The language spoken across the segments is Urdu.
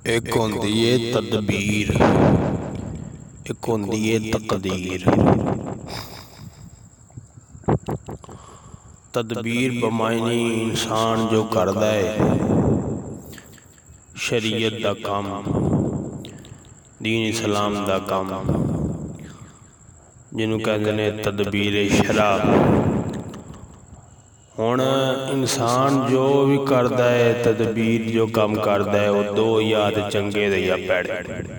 ایک ہوندی ہے تدبیر، ایک ہوندی ہے تقدیر۔ تدبیر بمعنی انسان جو کردا ہے شریعت دا کام، دین اسلام دا کام، جنوں کہندے نے تدبیر شرع۔ ہن انسان جو بھی کردا ہے تدبیر جو کام کردا ہے وہ دو یا چنگے تے یا پیڑے۔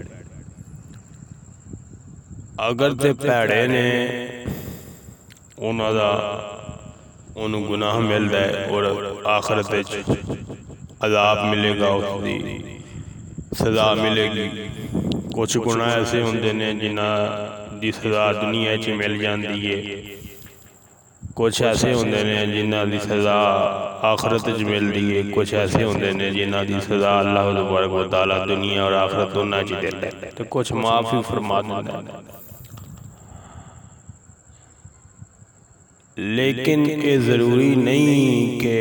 اگر تے پیڑے نے انہاں دا انہوں گناہ ملدا ہے اور آخرت وچ عذاب ملے گا، اس دی سزا ملے گی۔ کچھ گناہ ایسے ہوندے نے جنہاں دی سزا دنیا وچ مل جاندی ہے، کچھ ایسے ہوندے نے جنہاں دی سزا آخرت وچ ملدی ہے، کچھ ایسے ہوندے نے جنہاں دی سزا اللہ تبارک و تعالی دنیا اور آخرت دونوں وچ دیندا ہے تے کچھ معاف بھی فرما دیندا ہے۔ لیکن یہ ضروری نہیں کہ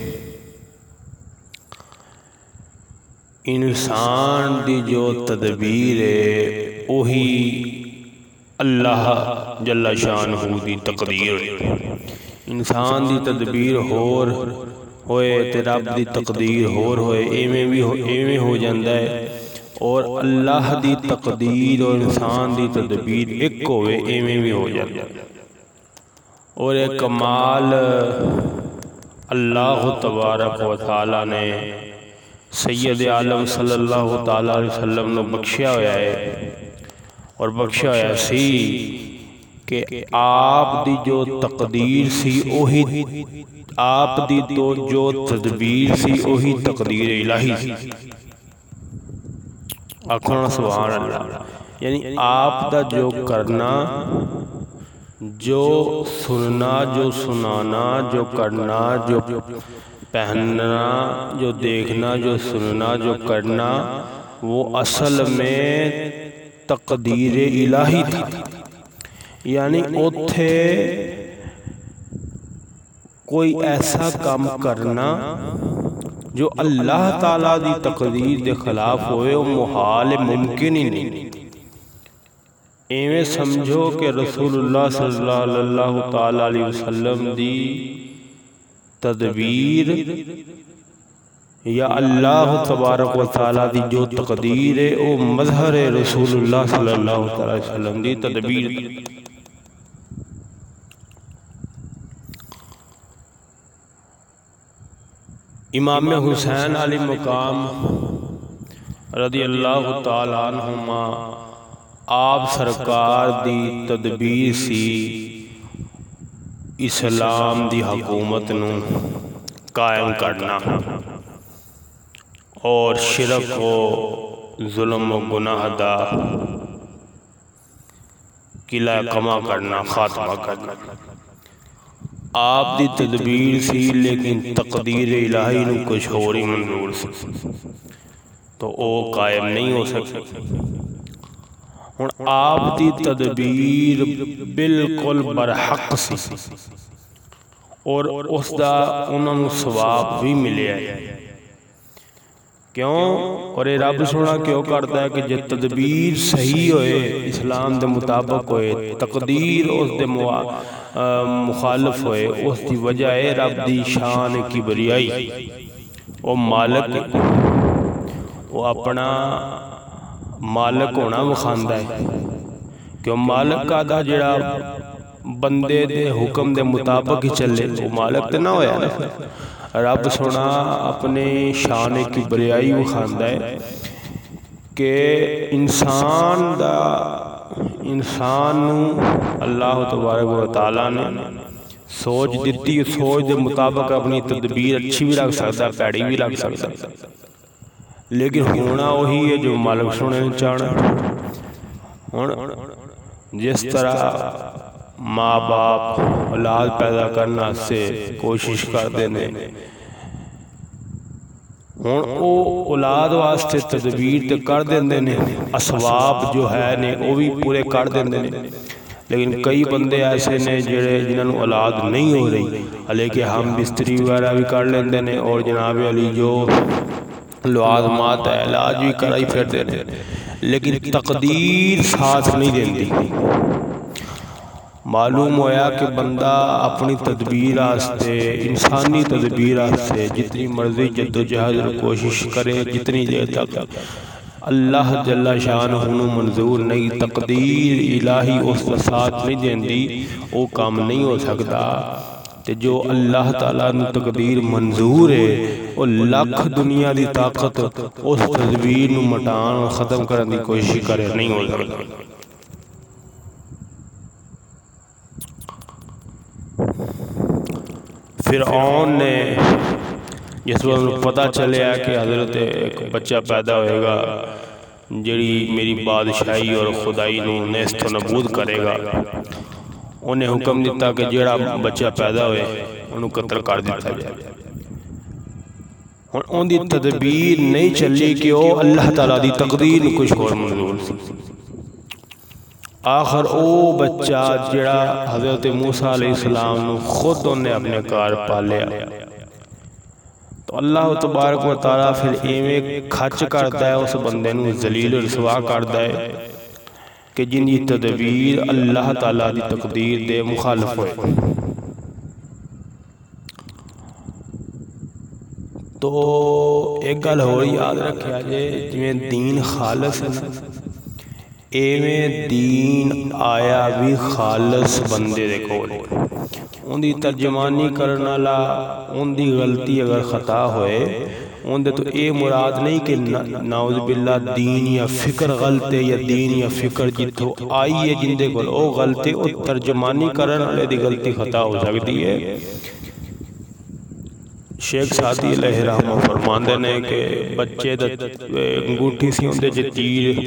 انسان دی جو تدبیر ہے وہی اللہ جل شانہ دی تقدیر ہے۔ انسان دی تدبیر ہور ہوئے تے رب دی تقدیر ہور ہوئے، ایویں ہو جاندا ہے، اور اللہ دی تقدیر اور انسان دی تدبیر ایک ہوئے ایویں بھی ہو جاندا ہے۔ اور ایک کمال اللہ تبارک و تعالی نے سید عالم صلی اللہ تعالی علیہ وسلم نے بخشیا ہویا ہے، اور بخشیا ہویا سی کہ آپ دی جو تقدیر سی وہی آپ دی تو جو تدبیر سی وہی تقدیر الہی سی۔ آکھنا سبحان اللہ، یعنی آپ دا جو کرنا، جو سننا، جو سنانا، جو کرنا، جو پہننا، جو دیکھنا، جو سننا، جو کرنا، وہ اصل میں تقدیر الہی تھا۔ یعنی اتھے کوئی ایسا کام کرنا جو اللہ تعالیٰ دی تقدیر دے خلاف ہوئے وہ محال ممکن ہی نہیں۔ ایویں سمجھو کہ رسول اللہ صلی اللہ تعالیٰ علیہ وسلم دی تدبیر یا اللہ تبارک و تعالیٰ دی جو تقدیر ہے وہ مظہر رسول اللہ صلی اللہ تعالیٰ علیہ وسلم دی تدبیر۔ امام حسین علیہ مقام رضی اللہ تعالیٰ عنہما آپ سرکار دی تدبیر سی اسلام دی حکومت نو قائم کرنا اور شرک و ظلم و گناہ دا قلعہ کما کرنا، خاتمہ کرنا۔ آپ دی تدبیر سی لیکن تقدیر الہی نو کچھ اور ہی منظور سی، تو وہ قائم نہیں ہو سکتی۔ ہن آپ دی تدبیر بالکل برحق سی اور اس دا انہاں نوں ثواب بھی ملیا ہے۔ کیوں؟ اور یہ رب سونا کیوں کرتا ہے کہ جب تدبیر صحیح ہوئے، اسلام دے مطابق ہوئے، تقدیر اس دے مخالف ہوئے، اس دی وجہ ہے رب دی شان کبریائی۔ وہ مالک، وہ اپنا مالک ہونا وکھاندا ہے، کہ مالک کا جڑا بندے دے حکم دے مطابق ہی چلے وہ مالک تے نہ ہویا نا۔ رب سونا اپنے شان کبریائی وکھاندا ہے کہ انسان نو اللہ تبارک و تعالیٰ نے سوچ دیتی، سوچ دے مطابق اپنی تدبیر اچھی بھی رکھ سکتا، پیڑی بھی رکھ سکتا، لیکن ہونا وہی ہے جو مالک سونے نے چاہنا۔ جس طرح ماں باپ اولاد پیدا کرنا سے کوشش کرتے ہیں، او اولاد واسطے تدبیر تے کر دیندے نے، اسباب جو ہے نے وہ بھی پورے کر دیندے نے، لیکن کئی بندے ایسے نے جنہوں اولاد نہیں ہو رہی، حالانکہ ہم بستری وغیرہ بھی کر لیندے نے، اور جناب علی جو لوازمات ہے، علاج بھی کرائی پھرتے ہیں، لیکن تقدیر ساتھ نہیں دیندی۔ معلوم ہویا کہ بندہ اپنی تدبیر آستے، انسانی تدبیر آستے جتنی مرضی جد و جہد اور کوشش کرے، جتنی دیر تک اللہ جل شانہ منظور نہیں، تقدیر الہی اس کا ساتھ نہیں دیندی، وہ کام نہیں ہو سکتا۔ تے جو اللہ تعالیٰ نے تقدیر منظور ہے، وہ لکھ دنیا دی طاقت اس تدبیر نو مٹان ختم کرنے دی کوشش کرے، نہیں ہو سکتا۔ فرعون نے جس وقت پتہ چلیا کہ حضرت ایک بچہ پیدا ہوئے گا جڑی میری بادشاہی اور خدائی نو نیست و نبود کرے گا، انہیں حکم دیتا کہ جڑا بچہ پیدا ہوئے انہوں قتل کر دیتا جائے۔ ان دی تدبیر نہیں چلی کہ وہ اللہ تعالیٰ دی تقدیر نو کچھ اور منظور سی۔ آخر او بچہ جڑا حضرت موسیٰ علیہ السلام نو خود انہیں اپنے کار پالیا، تو اللہ تبارک و تعالیٰ پھر ایویں کھچ کرتا ہے، اس بندے نو ذلیل و رسوا کرتا ہے کہ جن کی تدبیر اللہ تعالیٰ دی تقدیر دے مخالف ہوئے۔ تو ایک گل ہو یاد رکھیا جے، جویں دین خالص ہے، ایویں دین آیا بھی خالص بندے دے کول۔ ان دی ترجمانی کرنا لا ان دی غلطی اگر خطا ہوئے، ان دے تو اے مراد نہیں کہ نعوذ باللہ دین یا فکر غلط ہے، یا دین یا فکر جتھو آئی ہے جن دے کول او غلط ہے، او ترجمانی کرن والے دی غلطی خطا ہو سکتی ہے۔ شیخ سعدی علیہ رحمہ فرماندے نے کہ بچے دا انگوٹھی سی ہوندے جے تیر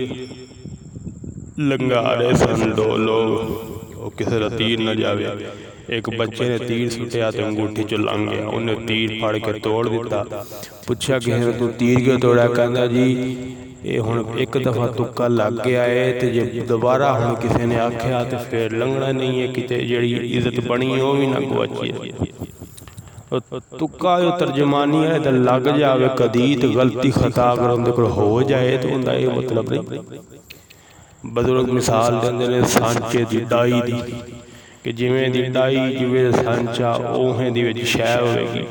لنگا رہے سن دو لوگ، کسی دا تیر نہ جاوے۔ ایک بچے نے تیر سٹیا تو انگوٹھی چو لنگ گیا، انہیں تیر پھاڑ کے توڑ دیتا۔ پوچھا کہ تو تیر کیوں توڑا؟ کہندا جی یہ ہن ایک دفعہ تکا لگ گیا ہے تے جے دوبارہ ہن کسی نے آکھیا تے پھر لنگنا نہیں ہے، کتے جڑی عزت بنی ہو بھی نہ گواچی ہے۔ تکا جو ترجمانی ہے تے لگ جاوے کدی تے غلطی خطا اگر اندے کول ہو جائے تو اوندا یہ مطلب نہیں۔ بزرگ مثال دیندے نے سانچے دی ڈائی دی، کہ جویں دی ڈائی جویں سانچا اوہیں دی وچ شے ہوئے گی۔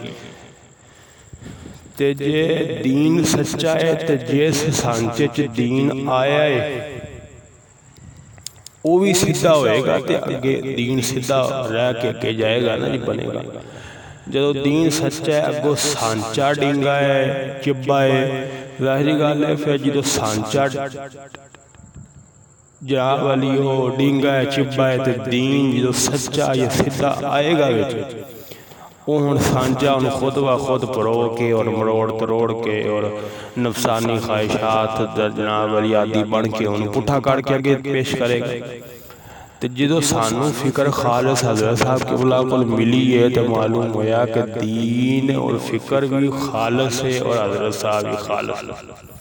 تے جے دین سچا ہے تے جس سانچے چ دین آیا ہے وہ بھی سیدھا ہوئے گا تے اگے دین سیدھا رہ کے اگے جائے گا نا، جی بنے گا۔ جدو دین سچا ہے اگو سانچا ڈینگا ہے، چبا ہے، ظاہری گل ہے پھر جدو سانچا جا والی ہو ڈینگا ہے چبا ہے تے دین جدو سچا یا سیدھا آئے گا وچ، وہ ہن سانچا ان خود و خود پرو کے اور مروڑ تروڑ کے اور نفسانی خواہشات جناب والی عادی بن کے ان پٹھا کر کے اگے پیش کرے گا۔ تے جدو سانو فکر خالص حضرت صاحب قبلہ کو ملی ہے تو معلوم ہویا کہ دین اور فکر بھی خالص ہے اور حضرت صاحب بھی خالص ہے۔